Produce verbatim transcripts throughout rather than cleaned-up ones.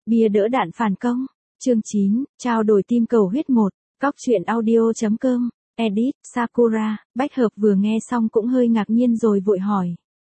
Bia đỡ đạn phản công. Chương chín, trao đổi tim cầu huyết một. Cóc truyện audio chấm com. Edit, Sakura. Bách Hợp vừa nghe xong cũng hơi ngạc nhiên rồi vội hỏi.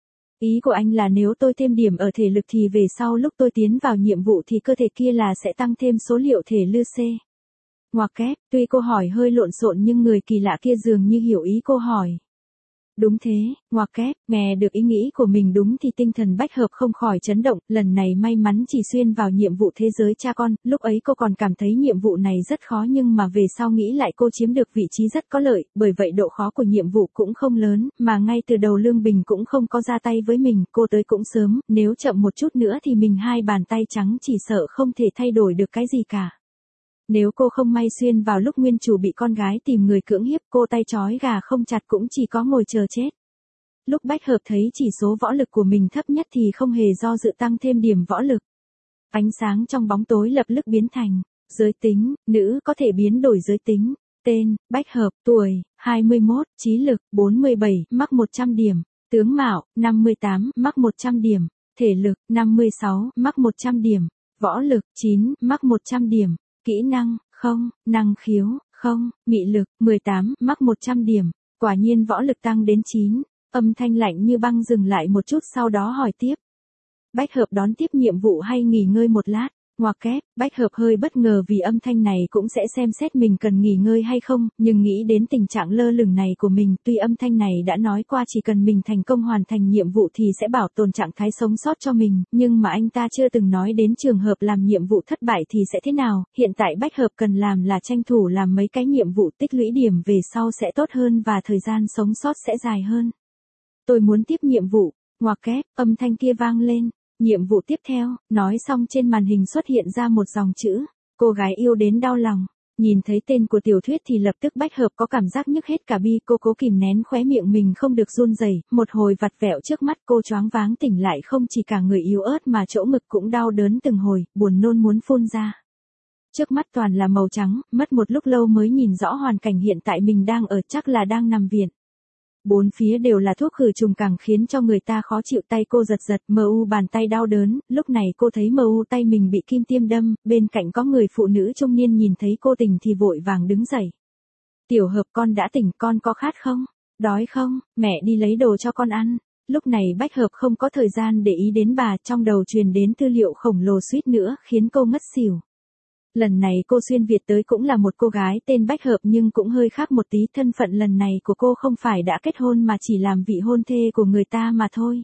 Ý của anh là nếu tôi thêm điểm ở thể lực thì về sau lúc tôi tiến vào nhiệm vụ thì cơ thể kia là sẽ tăng thêm số liệu thể lư C. Ngoặc kép, tuy cô hỏi hơi lộn xộn nhưng người kỳ lạ kia dường như hiểu ý cô hỏi. Đúng thế, ngoặc kép, nghe được ý nghĩ của mình đúng thì tinh thần Bách Hợp không khỏi chấn động, lần này may mắn chỉ xuyên vào nhiệm vụ thế giới cha con, lúc ấy cô còn cảm thấy nhiệm vụ này rất khó nhưng mà về sau nghĩ lại cô chiếm được vị trí rất có lợi, bởi vậy độ khó của nhiệm vụ cũng không lớn, mà ngay từ đầu Lương Bình cũng không có ra tay với mình, cô tới cũng sớm, nếu chậm một chút nữa thì mình hai bàn tay trắng chỉ sợ không thể thay đổi được cái gì cả. Nếu cô không may xuyên vào lúc nguyên chủ bị con gái tìm người cưỡng hiếp cô tay trói gà không chặt cũng chỉ có ngồi chờ chết. Lúc Bách Hợp thấy chỉ số võ lực của mình thấp nhất thì không hề do dự tăng thêm điểm võ lực. Ánh sáng trong bóng tối lập tức biến thành, giới tính, nữ có thể biến đổi giới tính, tên, Bách Hợp, tuổi, hai mươi mốt, trí lực, bốn mươi bảy, mắc một trăm điểm, tướng mạo, năm mươi tám, mắc một trăm điểm, thể lực, năm mươi sáu, mắc một trăm điểm, võ lực, chín, mắc một trăm điểm. Kỹ năng, không, năng khiếu, không, mị lực, mười tám, mắc một trăm điểm, quả nhiên võ lực tăng đến chín, âm thanh lạnh như băng dừng lại một chút sau đó hỏi tiếp. Bách Hợp đón tiếp nhiệm vụ hay nghỉ ngơi một lát, ngoặc kép, Bách Hợp hơi bất ngờ vì âm thanh này cũng sẽ xem xét mình cần nghỉ ngơi hay không, nhưng nghĩ đến tình trạng lơ lửng này của mình, tuy âm thanh này đã nói qua chỉ cần mình thành công hoàn thành nhiệm vụ thì sẽ bảo tồn trạng thái sống sót cho mình, nhưng mà anh ta chưa từng nói đến trường hợp làm nhiệm vụ thất bại thì sẽ thế nào, hiện tại Bách Hợp cần làm là tranh thủ làm mấy cái nhiệm vụ tích lũy điểm về sau sẽ tốt hơn và thời gian sống sót sẽ dài hơn. Tôi muốn tiếp nhiệm vụ, ngoặc kép, âm thanh kia vang lên. Nhiệm vụ tiếp theo, nói xong trên màn hình xuất hiện ra một dòng chữ, cô gái yêu đến đau lòng. Nhìn thấy tên của tiểu thuyết thì lập tức Bách Hợp có cảm giác nhức hết cả bi, cô cố kìm nén khóe miệng mình không được run rẩy, một hồi vặt vẹo trước mắt cô choáng váng tỉnh lại không chỉ cả người yếu ớt mà chỗ ngực cũng đau đớn từng hồi, buồn nôn muốn phun ra. Trước mắt toàn là màu trắng, mất một lúc lâu mới nhìn rõ hoàn cảnh hiện tại mình đang ở, chắc là đang nằm viện. Bốn phía đều là thuốc khử trùng càng khiến cho người ta khó chịu, tay cô giật giật, mờ u bàn tay đau đớn, lúc này cô thấy mờ u tay mình bị kim tiêm đâm, bên cạnh có người phụ nữ trung niên nhìn thấy cô tỉnh thì vội vàng đứng dậy. Tiểu Hợp con đã tỉnh, con có khát không? Đói không? Mẹ đi lấy đồ cho con ăn. Lúc này Bách Hợp không có thời gian để ý đến bà, trong đầu truyền đến tư liệu khổng lồ suýt nữa khiến cô ngất xỉu. Lần này cô xuyên Việt tới cũng là một cô gái tên Bách Hợp nhưng cũng hơi khác một tí, thân phận lần này của cô không phải đã kết hôn mà chỉ làm vị hôn thê của người ta mà thôi.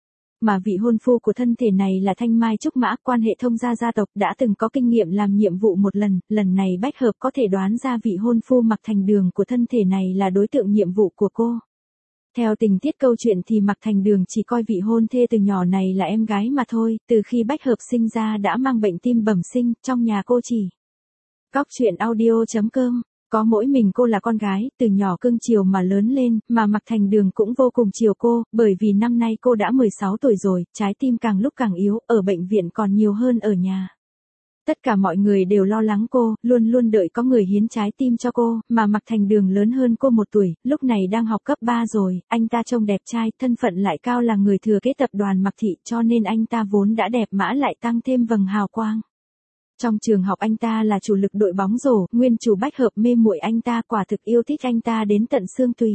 Mà vị hôn phu của thân thể này là Thanh Mai Trúc Mã, quan hệ thông gia gia tộc, đã từng có kinh nghiệm làm nhiệm vụ một lần, lần này Bách Hợp có thể đoán ra vị hôn phu Mạc Thành Đường của thân thể này là đối tượng nhiệm vụ của cô. Theo tình tiết câu chuyện thì Mạc Thành Đường chỉ coi vị hôn thê từ nhỏ này là em gái mà thôi, từ khi Bách Hợp sinh ra đã mang bệnh tim bẩm sinh, trong nhà cô chỉ. Cóc truyện audio chấm com, có mỗi mình cô là con gái, từ nhỏ cưng chiều mà lớn lên, mà Mạc Thành Đường cũng vô cùng chiều cô, bởi vì năm nay cô đã mười sáu tuổi rồi, trái tim càng lúc càng yếu, ở bệnh viện còn nhiều hơn ở nhà. Tất cả mọi người đều lo lắng cô, luôn luôn đợi có người hiến trái tim cho cô, mà Mạc Thành Đường lớn hơn cô một tuổi, lúc này đang học cấp ba rồi, anh ta trông đẹp trai, thân phận lại cao, là người thừa kế tập đoàn Mạc Thị, cho nên anh ta vốn đã đẹp mã lại tăng thêm vầng hào quang. Trong trường học anh ta là chủ lực đội bóng rổ, nguyên chủ Bách Hợp mê muội anh ta, quả thực yêu thích anh ta đến tận xương tùy.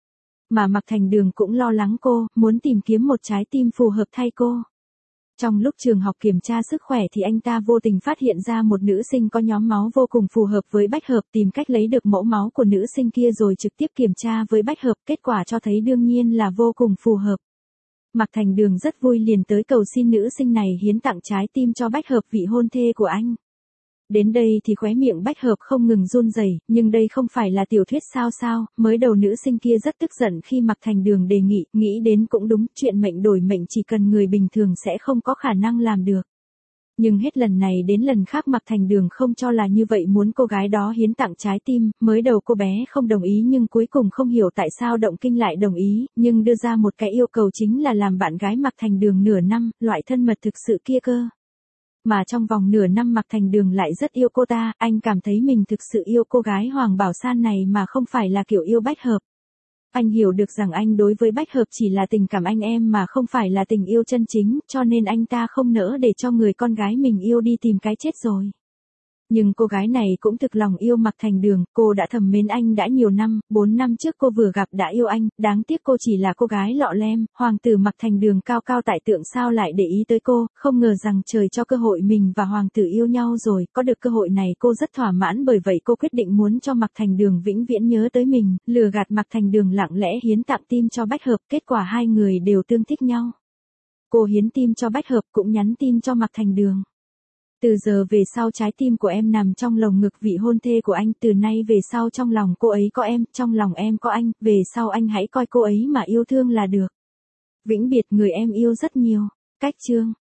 Mà Mạc Thành Đường cũng lo lắng cô, muốn tìm kiếm một trái tim phù hợp thay cô. Trong lúc trường học kiểm tra sức khỏe thì anh ta vô tình phát hiện ra một nữ sinh có nhóm máu vô cùng phù hợp với Bách Hợp, tìm cách lấy được mẫu máu của nữ sinh kia rồi trực tiếp kiểm tra với Bách Hợp, kết quả cho thấy đương nhiên là vô cùng phù hợp. Mạc Thành Đường rất vui liền tới cầu xin nữ sinh này hiến tặng trái tim cho Bách Hợp, vị hôn thê của anh. Đến đây thì khóe miệng Bách Hợp không ngừng run rẩy, nhưng đây không phải là tiểu thuyết sao sao, mới đầu nữ sinh kia rất tức giận khi Mạc Thành Đường đề nghị, nghĩ đến cũng đúng, chuyện mệnh đổi mệnh chỉ cần người bình thường sẽ không có khả năng làm được. Nhưng hết lần này đến lần khác Mạc Thành Đường không cho là như vậy, muốn cô gái đó hiến tặng trái tim, mới đầu cô bé không đồng ý nhưng cuối cùng không hiểu tại sao động kinh lại đồng ý, nhưng đưa ra một cái yêu cầu chính là làm bạn gái Mạc Thành Đường nửa năm, loại thân mật thực sự kia cơ. Mà trong vòng nửa năm Mạc Thành Đường lại rất yêu cô ta, anh cảm thấy mình thực sự yêu cô gái Hoàng Bảo San này mà không phải là kiểu yêu Bách Hợp. Anh hiểu được rằng anh đối với Bách Hợp chỉ là tình cảm anh em mà không phải là tình yêu chân chính, cho nên anh ta không nỡ để cho người con gái mình yêu đi tìm cái chết rồi. Nhưng cô gái này cũng thực lòng yêu Mạc Thành Đường, cô đã thầm mến anh đã nhiều năm, bốn năm trước cô vừa gặp đã yêu anh, đáng tiếc cô chỉ là cô gái lọ lem, hoàng tử Mạc Thành Đường cao cao tại tượng sao lại để ý tới cô, không ngờ rằng trời cho cơ hội mình và hoàng tử yêu nhau rồi, có được cơ hội này cô rất thỏa mãn bởi vậy cô quyết định muốn cho Mạc Thành Đường vĩnh viễn nhớ tới mình, lừa gạt Mạc Thành Đường lặng lẽ hiến tặng tim cho Bách Hợp, kết quả hai người đều tương thích nhau. Cô hiến tim cho Bách Hợp cũng nhắn tin cho Mạc Thành Đường. Từ giờ về sau trái tim của em nằm trong lồng ngực vị hôn thê của anh, từ nay về sau trong lòng cô ấy có em, trong lòng em có anh, về sau anh hãy coi cô ấy mà yêu thương là được. Vĩnh biệt người em yêu rất nhiều. Cách chương